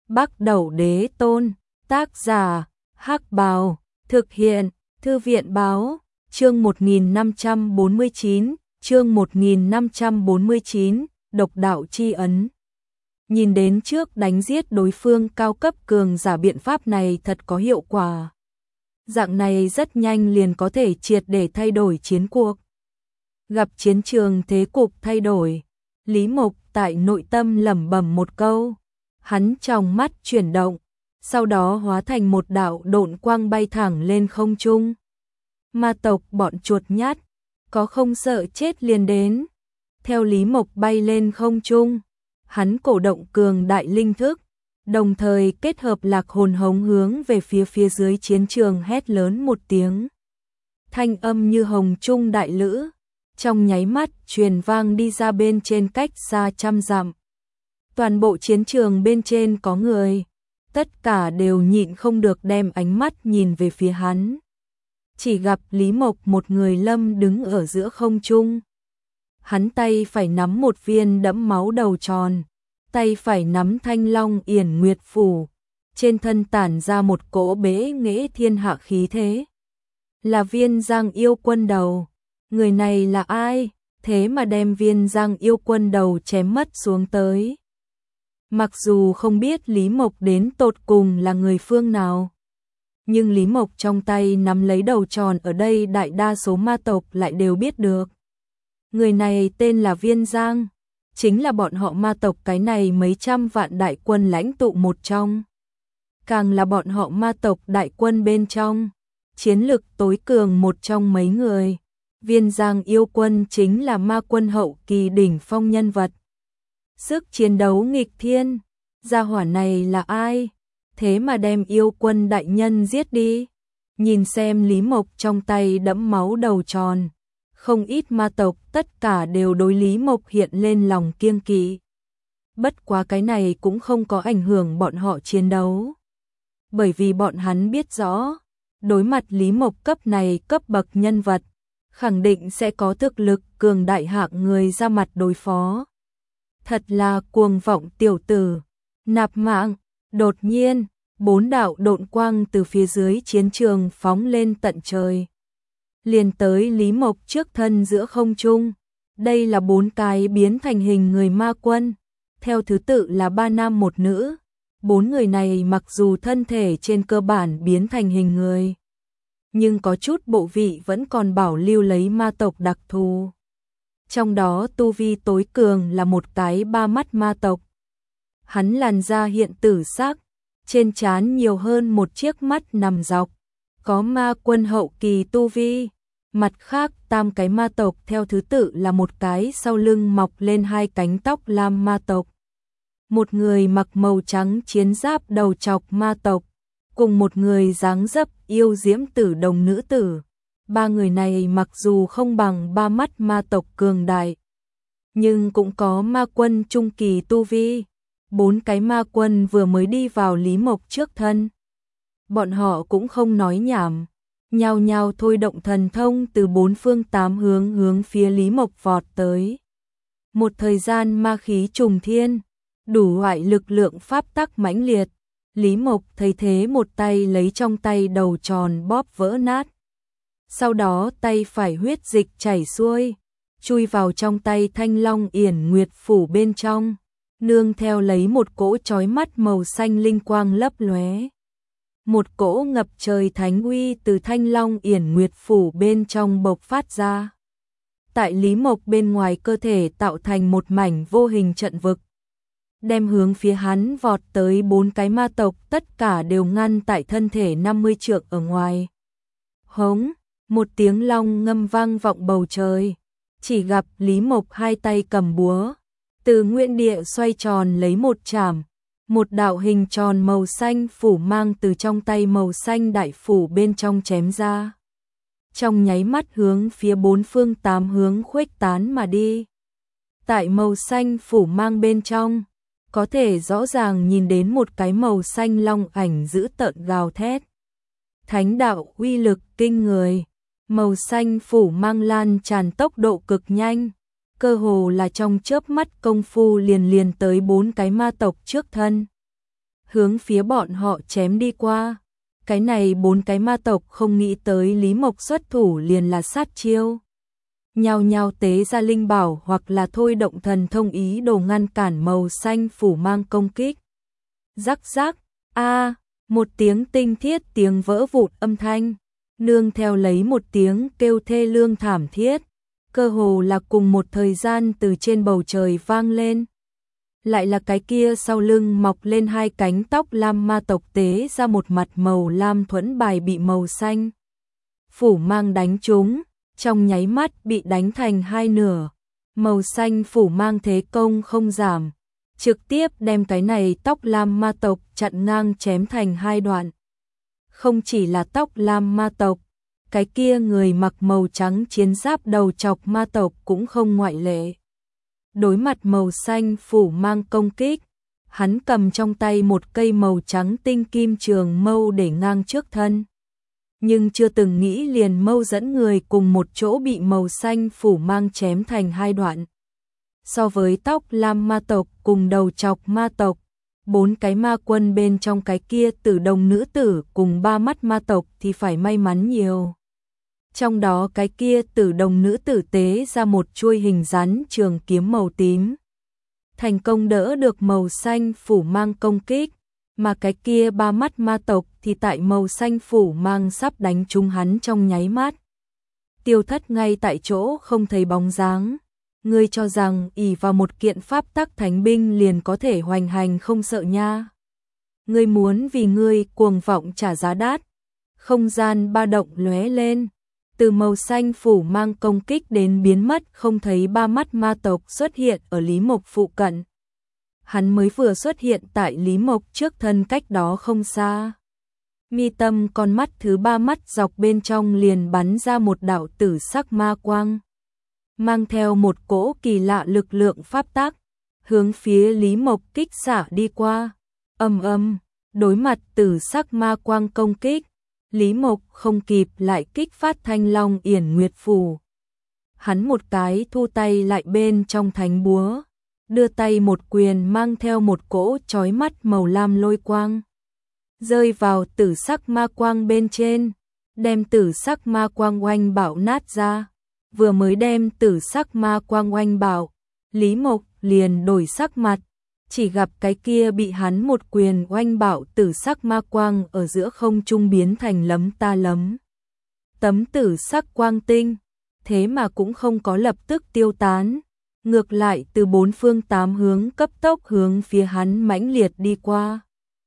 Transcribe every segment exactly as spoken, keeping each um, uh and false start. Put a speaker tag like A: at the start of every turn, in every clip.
A: Bắc Đẩu Đế Tôn, tác giả, Hắc Bào, thực hiện, Thư viện Báo, chương một nghìn năm trăm bốn mươi chín, chương một nghìn năm trăm bốn mươi chín, độc đạo chi ấn. Nhìn đến trước đánh giết đối phương cao cấp cường giả biện pháp này thật có hiệu quả. Dạng này rất nhanh liền có thể triệt để thay đổi chiến cuộc. Gặp chiến trường thế cục thay đổi, Lý Mộc tại nội tâm lẩm bẩm một câu, hắn trong mắt chuyển động, sau đó hóa thành một đạo độn quang bay thẳng lên không trung. Ma tộc bọn chuột nhát, có không sợ chết liền đến. Theo Lý Mộc bay lên không trung, hắn cổ động cường đại linh thức, đồng thời kết hợp lạc hồn hống hướng về phía phía dưới chiến trường hét lớn một tiếng. Thanh âm như hồng trung đại lữ, trong nháy mắt truyền vang đi ra bên trên cách xa trăm dặm. Toàn bộ chiến trường bên trên có người, tất cả đều nhịn không được đem ánh mắt nhìn về phía hắn. Chỉ gặp Lý Mộc một người lâm đứng ở giữa không trung. Hắn tay phải nắm một viên đẫm máu đầu tròn, tay phải nắm thanh long yển nguyệt phủ, trên thân tản ra một cỗ bế nghệ thiên hạ khí thế. Là Viên Giang Yêu Quân đầu. Người này là ai, thế mà đem Viên Giang Yêu Quân đầu chém mất xuống tới. Mặc dù không biết Lý Mộc đến tột cùng là người phương nào, nhưng Lý Mộc trong tay nắm lấy đầu tròn ở đây đại đa số ma tộc lại đều biết được. Người này tên là Viên Giang, chính là bọn họ ma tộc cái này mấy trăm vạn đại quân lãnh tụ một trong. Càng là bọn họ ma tộc đại quân bên trong, chiến lực tối cường một trong mấy người. Viên Giang Yêu Quân chính là ma quân hậu kỳ đỉnh phong nhân vật. Sức chiến đấu nghịch thiên, gia hỏa này là ai? Thế mà đem yêu quân đại nhân giết đi. Nhìn xem Lý Mộc trong tay đẫm máu đầu tròn, không ít ma tộc tất cả đều đối Lý Mộc hiện lên lòng kiêng kỵ. Bất quá cái này cũng không có ảnh hưởng bọn họ chiến đấu. Bởi vì bọn hắn biết rõ, đối mặt Lý Mộc cấp này cấp bậc nhân vật, khẳng định sẽ có thực lực cường đại hạng người ra mặt đối phó. Thật là cuồng vọng tiểu tử, nạp mạng. Đột nhiên, bốn đạo độn quang từ phía dưới chiến trường phóng lên tận trời. Liền tới Lý Mộc trước thân giữa không trung. Đây là bốn cái biến thành hình người ma quân, theo thứ tự là ba nam một nữ. Bốn người này mặc dù thân thể trên cơ bản biến thành hình người, nhưng có chút bộ vị vẫn còn bảo lưu lấy ma tộc đặc thù. Trong đó tu vi tối cường là một cái ba mắt ma tộc. Hắn làn da hiện tử sắc, trên trán nhiều hơn một chiếc mắt nằm dọc, có ma quân hậu kỳ tu vi. Mặt khác tam cái ma tộc theo thứ tự là một cái sau lưng mọc lên hai cánh tóc lam ma tộc, một người mặc màu trắng chiến giáp đầu trọc ma tộc, cùng một người dáng dấp yêu diễm tử đồng nữ tử. Ba người này mặc dù không bằng ba mắt ma tộc cường đại, nhưng cũng có ma quân trung kỳ tu vi. Bốn cái ma quân vừa mới đi vào Lý Mộc trước thân. Bọn họ cũng không nói nhảm, nhao nhao thôi động thần thông từ bốn phương tám hướng hướng phía Lý Mộc vọt tới. Một thời gian ma khí trùng thiên, đủ loại lực lượng pháp tắc mãnh liệt. Lý Mộc thấy thế một tay lấy trong tay đầu tròn bóp vỡ nát. Sau đó tay phải huyết dịch chảy xuôi, chui vào trong tay thanh long yển nguyệt phủ bên trong, nương theo lấy một cỗ chói mắt màu xanh linh quang lấp lóe. Một cỗ ngập trời thánh uy từ thanh long yển nguyệt phủ bên trong bộc phát ra. Tại Lý Mộc bên ngoài cơ thể tạo thành một mảnh vô hình trận vực, đem hướng phía hắn vọt tới bốn cái ma tộc tất cả đều ngăn tại thân thể năm mươi trượng ở ngoài. Hống, một tiếng long ngâm vang vọng bầu trời, chỉ gặp Lý Mộc hai tay cầm búa, từ nguyên địa xoay tròn lấy một chảm, một đạo hình tròn màu xanh phủ mang từ trong tay màu xanh đại phủ bên trong chém ra. Trong nháy mắt hướng phía bốn phương tám hướng khuếch tán mà đi. Tại màu xanh phủ mang bên trong, có thể rõ ràng nhìn đến một cái màu xanh long ảnh dữ tợn gào thét. Thánh đạo uy lực kinh người, màu xanh phủ mang lan tràn tốc độ cực nhanh, cơ hồ là trong chớp mắt công phu liền liền tới bốn cái ma tộc trước thân. hướng phía bọn họ chém đi qua. Cái này bốn cái ma tộc không nghĩ tới Lý Mộc xuất thủ liền là sát chiêu. Nhao nhao tế ra linh bảo hoặc là thôi động thần thông ý đồ ngăn cản màu xanh phủ mang công kích. Rắc rắc, a, một tiếng tinh thiết tiếng vỡ vụn âm thanh, nương theo lấy một tiếng kêu thê lương thảm thiết, cơ hồ là cùng một thời gian từ trên bầu trời vang lên. Lại là cái kia sau lưng mọc lên hai cánh tóc lam ma tộc tế ra một mặt màu lam thuẫn bài bị màu xanh phủ mang đánh trúng, trong nháy mắt bị đánh thành hai nửa. Màu xanh phủ mang thế công không giảm, trực tiếp đem cái này tóc lam ma tộc chặn ngang chém thành hai đoạn. Không chỉ là tóc lam ma tộc, cái kia người mặc màu trắng chiến giáp đầu chọc ma tộc cũng không ngoại lệ. Đối mặt màu xanh phủ mang công kích, hắn cầm trong tay một cây màu trắng tinh kim trường mâu để ngang trước thân. Nhưng chưa từng nghĩ liền mâu dẫn người cùng một chỗ bị màu xanh phủ mang chém thành hai đoạn. So với tóc lam ma tộc cùng đầu chọc ma tộc, bốn cái ma quân bên trong cái kia tử đồng nữ tử cùng ba mắt ma tộc thì phải may mắn nhiều. Trong đó cái kia tử đồng nữ tử tế ra một chuôi hình rắn trường kiếm màu tím, thành công đỡ được màu xanh phủ mang công kích, mà cái kia ba mắt ma tộc thì tại màu xanh phủ mang sắp đánh trúng hắn trong nháy mắt tiêu thất ngay tại chỗ không thấy bóng dáng. Ngươi cho rằng ỷ vào một kiện pháp tắc thánh binh liền có thể hoành hành không sợ nha? Ngươi muốn vì ngươi cuồng vọng trả giá đắt. Không gian ba động lóe lên, từ màu xanh phủ mang công kích đến biến mất không thấy ba mắt ma tộc xuất hiện ở Lý Mộc phụ cận. Hắn mới vừa xuất hiện tại Lý Mộc trước thân cách đó không xa. Mi tâm con mắt thứ ba mắt dọc bên trong liền bắn ra một đạo tử sắc ma quang, mang theo một cỗ kỳ lạ lực lượng pháp tắc, hướng phía Lý Mộc kích xả đi qua. Ầm ầm, đối mặt tử sắc ma quang công kích, Lý Mộc không kịp lại kích phát Thanh Long Yển Nguyệt Phù. Hắn một cái thu tay lại bên trong thánh búa, đưa tay một quyền mang theo một cỗ chói mắt màu lam lôi quang, rơi vào tử sắc ma quang bên trên, đem tử sắc ma quang oanh bạo nát ra. Vừa mới đem tử sắc ma quang oanh bạo, Lý Mộc liền đổi sắc mặt, chỉ gặp cái kia bị hắn một quyền oanh bạo tử sắc ma quang ở giữa không trung biến thành lấm ta lấm tấm tử sắc quang tinh, thế mà cũng không có lập tức tiêu tán, ngược lại từ bốn phương tám hướng cấp tốc hướng phía hắn mãnh liệt đi qua,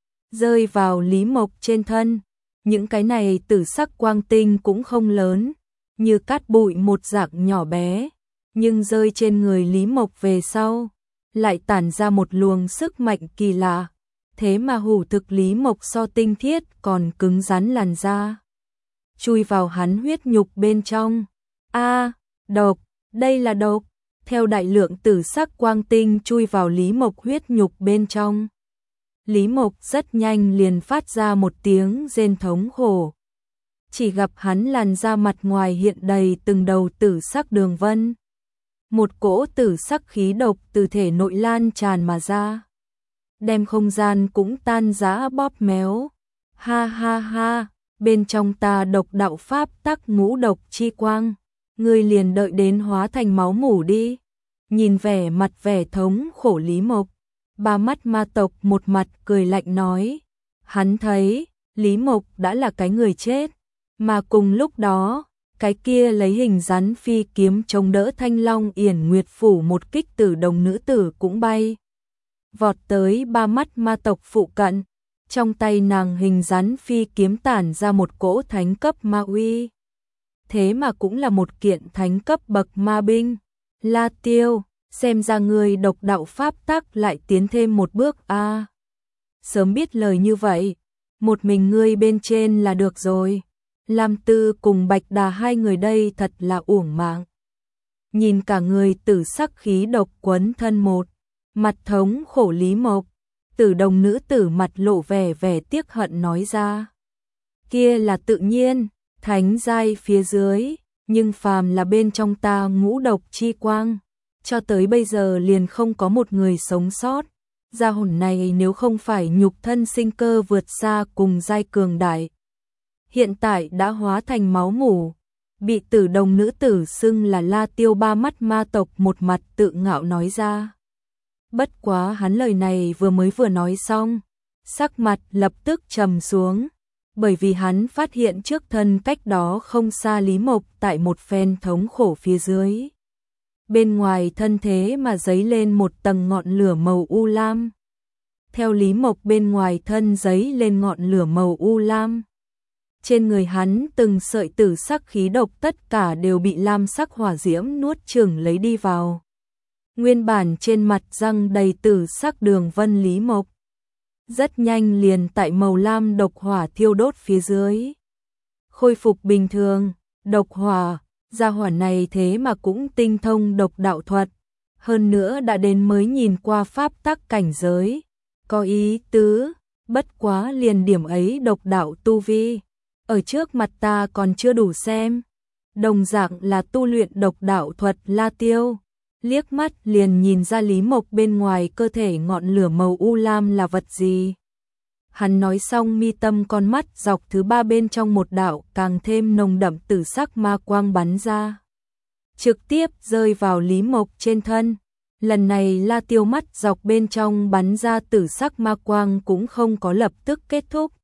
A: rơi vào Lý Mộc trên thân. Những cái này tử sắc quang tinh cũng không lớn, như cát bụi một dạng nhỏ bé, nhưng rơi trên người Lý Mộc về sau, lại tản ra một luồng sức mạnh kỳ lạ, thế mà hủ thực Lý Mộc so tinh thiết còn cứng rắn làn da, chui vào hắn huyết nhục bên trong. A, độc, đây là độc. Theo đại lượng tử sắc quang tinh chui vào Lý Mộc huyết nhục bên trong, Lý Mộc rất nhanh liền phát ra một tiếng rên thống khổ. Chỉ gặp hắn làn da mặt ngoài hiện đầy từng đầu tử sắc đường vân. Một cỗ tử sắc khí độc từ thể nội lan tràn mà ra, đem không gian cũng tan rã bóp méo. Ha ha ha, bên trong ta độc đạo pháp tắc ngũ độc chi quang, ngươi liền đợi đến hóa thành máu mủ đi. Nhìn vẻ mặt vẻ thống khổ Lý Mộc, ba mắt ma tộc một mặt cười lạnh nói. Hắn thấy Lý Mộc đã là cái người chết, mà cùng lúc đó, cái kia lấy hình rắn phi kiếm chống đỡ Thanh Long Yển Nguyệt Phủ một kích tử đồng nữ tử cũng bay vọt tới ba mắt ma tộc phụ cận. Trong tay nàng hình rắn phi kiếm tản ra một cỗ thánh cấp ma uy, thế mà cũng là một kiện thánh cấp bậc ma binh. La Tiêu, xem ra người độc đạo pháp tắc lại tiến thêm một bước a. À, sớm biết lời như vậy, một mình ngươi bên trên là được rồi. Lam Tư cùng Bạch Đà hai người đây thật là uổng mạng. Nhìn cả người tử sắc khí độc quấn thân một mặt thống khổ Lý Mộc, tử đồng nữ tử mặt lộ vẻ vẻ tiếc hận nói ra. Kia là tự nhiên, thánh giai phía dưới, nhưng phàm là bên trong ta ngũ độc chi quang, cho tới bây giờ liền không có một người sống sót. Gia hồn này nếu không phải nhục thân sinh cơ vượt xa cùng giai cường đại, hiện tại đã hóa thành máu mủ, bị Tử Đồng nữ tử xưng là La Tiêu ba mắt ma tộc một mặt tự ngạo nói ra. Bất quá hắn lời này vừa mới vừa nói xong, sắc mặt lập tức trầm xuống, bởi vì hắn phát hiện trước thân cách đó không xa Lý Mộc tại một phen thống khổ phía dưới. Bên ngoài thân thế mà dấy lên một tầng ngọn lửa màu u lam. Theo Lý Mộc bên ngoài thân dấy lên ngọn lửa màu u lam. Trên người hắn từng sợi tử sắc khí độc tất cả đều bị lam sắc hỏa diễm nuốt chửng lấy đi vào. Nguyên bản trên mặt răng đầy tử sắc đường vân Lý Mộc, rất nhanh liền tại màu lam độc hỏa thiêu đốt phía dưới. Khôi phục bình thường, độc hỏa, gia hỏa này thế mà cũng tinh thông độc đạo thuật, hơn nữa đã đến mới nhìn qua pháp tắc cảnh giới, có ý tứ, bất quá liền điểm ấy độc đạo tu vi, ở trước mặt ta còn chưa đủ xem. Đồng dạng là tu luyện độc đạo thuật La Tiêu, liếc mắt liền nhìn ra Lý Mộc bên ngoài cơ thể ngọn lửa màu u lam là vật gì. Hắn nói xong mi tâm con mắt dọc thứ ba bên trong một đạo càng thêm nồng đậm tử sắc ma quang bắn ra, trực tiếp rơi vào Lý Mộc trên thân. Lần này La Tiêu mắt dọc bên trong bắn ra tử sắc ma quang cũng không có lập tức kết thúc,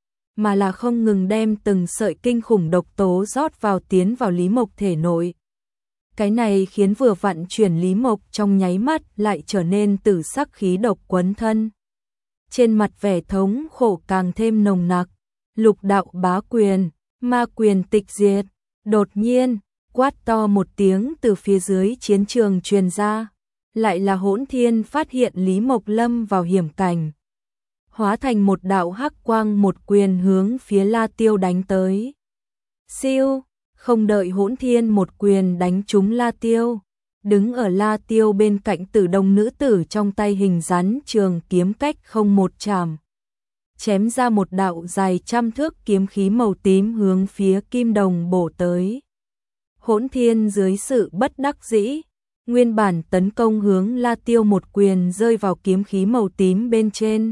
A: mà là không ngừng đem từng sợi kinh khủng độc tố rót vào tiến vào Lý Mộc thể nội. Cái này khiến vừa vặn chuyển Lý Mộc trong nháy mắt lại trở nên tử sắc khí độc quấn thân. Trên mặt vẻ thống khổ càng thêm nồng nặc. Lục đạo bá quyền, ma quyền tịch diệt. Đột nhiên, quát to một tiếng từ phía dưới chiến trường truyền ra. Lại là Hỗn Thiên phát hiện Lý Mộc lâm vào hiểm cảnh. Hóa thành một đạo hắc quang một quyền hướng phía La Tiêu đánh tới. Siêu, không đợi Hỗn Thiên một quyền đánh trúng La Tiêu. Đứng ở La Tiêu bên cạnh Tử Đồng nữ tử trong tay hình rắn trường kiếm cách không một chạm. Chém ra một đạo dài trăm thước kiếm khí màu tím hướng phía Kim Đồng bổ tới. Hỗn Thiên dưới sự bất đắc dĩ, nguyên bản tấn công hướng La Tiêu một quyền rơi vào kiếm khí màu tím bên trên.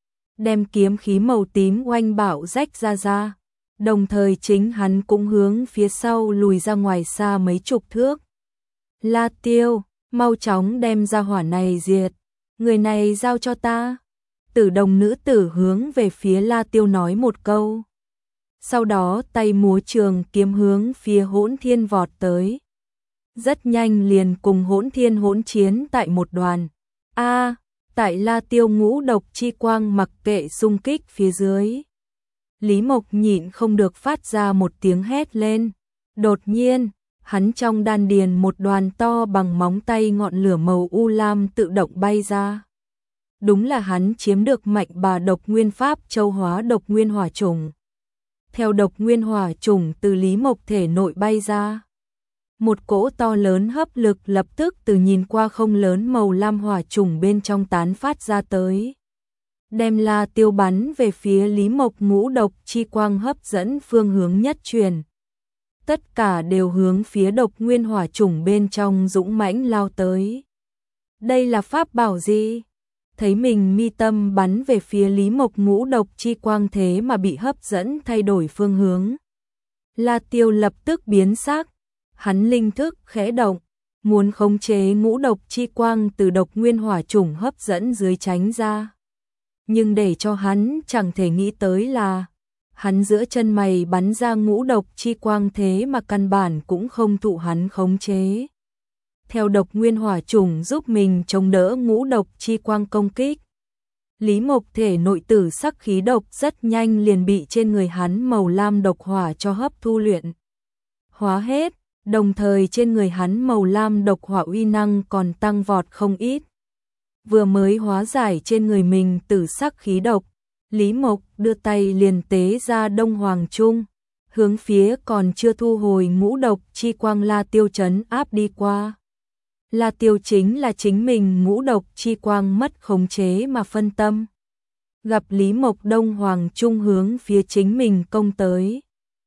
A: Đem kiếm khí màu tím oanh bạo rách ra ra. Đồng thời chính hắn cũng hướng phía sau lùi ra ngoài xa mấy chục thước. La Tiêu, mau chóng đem ra hỏa này diệt, người này giao cho ta. Tử Đồng nữ tử hướng về phía La Tiêu nói một câu. Sau đó tay múa trường kiếm hướng phía Hỗn Thiên vọt tới. Rất nhanh liền cùng Hỗn Thiên hỗn chiến tại một đoàn. A, tại La Tiêu ngũ độc chi quang mặc kệ xung kích phía dưới. Lý Mộc nhịn không được phát ra một tiếng hét lên. Đột nhiên, hắn trong đan điền một đoàn to bằng móng tay ngọn lửa màu u lam tự động bay ra. Đúng là hắn chiếm được mạnh bà độc nguyên pháp châu hóa độc nguyên hỏa trùng. Theo độc nguyên hỏa trùng từ Lý Mộc thể nội bay ra, một cỗ to lớn hấp lực lập tức từ nhìn qua không lớn màu lam hỏa trùng bên trong tán phát ra tới. Đem La Tiêu bắn về phía Lý Mộc ngũ độc chi quang hấp dẫn phương hướng nhất truyền. Tất cả đều hướng phía độc nguyên hỏa trùng bên trong dũng mãnh lao tới. Đây là pháp bảo gì? Thấy mình mi tâm bắn về phía Lý Mộc ngũ độc chi quang thế mà bị hấp dẫn thay đổi phương hướng. La Tiêu lập tức biến sắc, hắn linh thức khẽ động, muốn khống chế ngũ độc chi quang từ độc nguyên hỏa trùng hấp dẫn dưới tránh ra. Nhưng để cho hắn chẳng thể nghĩ tới là, hắn giữa chân mày bắn ra ngũ độc chi quang thế mà căn bản cũng không thụ hắn khống chế. Theo độc nguyên hỏa trùng giúp mình chống đỡ ngũ độc chi quang công kích. Lý Mộc thể nội tử sắc khí độc rất nhanh liền bị trên người hắn màu lam độc hỏa cho hấp thu luyện hóa hết, đồng thời trên người hắn màu lam độc hỏa uy năng còn tăng vọt không ít. Vừa mới hóa giải trên người mình tử sắc khí độc, Lý Mộc đưa tay liền tế ra Đông Hoàng Trung, hướng phía còn chưa thu hồi ngũ độc chi quang La Tiêu trấn áp đi qua. La Tiêu chính là chính mình ngũ độc chi quang mất khống chế mà phân tâm. Gặp Lý Mộc Đông Hoàng Trung hướng phía chính mình công tới.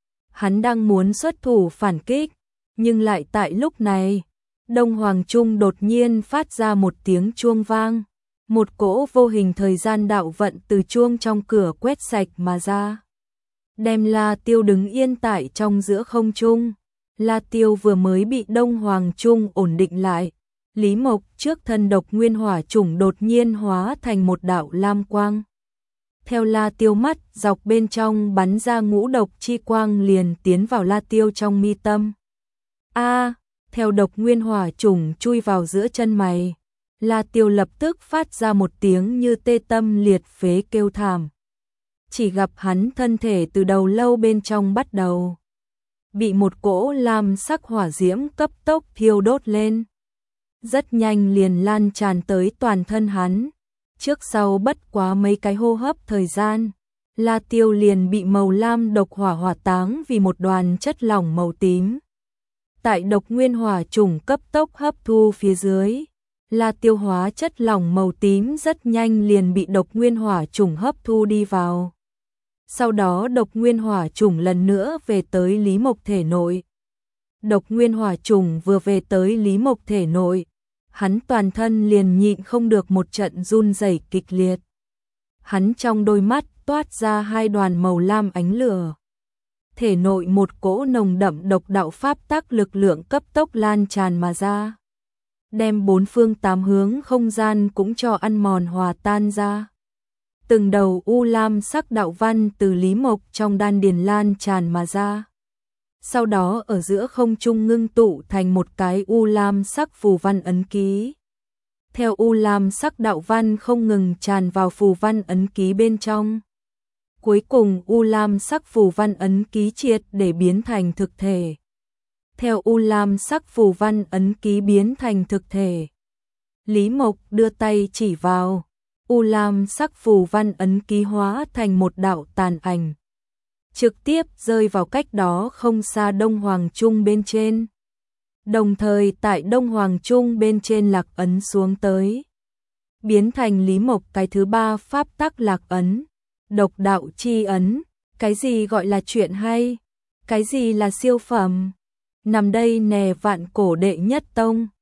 A: Hắn đang muốn xuất thủ phản kích, nhưng lại tại lúc này, Đông Hoàng Trung đột nhiên phát ra một tiếng chuông vang. Một cỗ vô hình thời gian đạo vận từ chuông trong cửa quét sạch mà ra. Đem La Tiêu đứng yên tại trong giữa không trung. La Tiêu vừa mới bị Đông Hoàng Trung ổn định lại. Lý Mộc trước thân độc nguyên hỏa chủng đột nhiên hóa thành một đạo lam quang. Theo La Tiêu mắt dọc bên trong bắn ra ngũ độc chi quang liền tiến vào La Tiêu trong mi tâm. A, theo độc nguyên hỏa chủng chui vào giữa chân mày. La Tiêu lập tức phát ra một tiếng như tê tâm liệt phế kêu thảm. Chỉ gặp hắn thân thể từ đầu lâu bên trong bắt đầu bị một cỗ lam sắc hỏa diễm cấp tốc thiêu đốt lên. Rất nhanh liền lan tràn tới toàn thân hắn. Trước sau bất quá mấy cái hô hấp thời gian, La Tiêu liền bị màu lam độc hỏa hỏa táng vì một đoàn chất lỏng màu tím. Tại độc nguyên hỏa chủng cấp tốc hấp thu phía dưới, La Tiêu hóa chất lỏng màu tím rất nhanh liền bị độc nguyên hỏa chủng hấp thu đi vào. Sau đó độc nguyên hỏa chủng lần nữa về tới Lý Mộc thể nội. Độc nguyên hỏa chủng vừa về tới Lý Mộc thể nội, hắn toàn thân liền nhịn không được một trận run rẩy kịch liệt. Hắn trong đôi mắt toát ra hai đoàn màu lam ánh lửa. Thể nội một cỗ nồng đậm độc đạo pháp tắc lực lượng cấp tốc lan tràn mà ra. Đem bốn phương tám hướng không gian cũng cho ăn mòn hòa tan ra. Từng đầu u lam sắc đạo văn từ Lý Mộc trong đan điền lan tràn mà ra. Sau đó ở giữa không trung ngưng tụ thành một cái u lam sắc phù văn ấn ký. Theo u lam sắc đạo văn không ngừng tràn vào phù văn ấn ký bên trong. Cuối cùng u lam sắc phù văn ấn ký triệt để biến thành thực thể. Theo u lam sắc phù văn ấn ký biến thành thực thể, Lý Mộc đưa tay chỉ vào, u lam sắc phù văn ấn ký hóa thành một đạo tàn ảnh, trực tiếp rơi vào cách đó không xa Đông Hoàng Trung bên trên. Đồng thời tại Đông Hoàng Trung bên trên lạc ấn xuống tới, biến thành Lý Mộc cái thứ ba pháp tắc lạc ấn, độc đạo chi ấn. Cái gì gọi là chuyện hay? Cái gì là siêu phẩm? Nằm đây nè vạn cổ đệ nhất tông.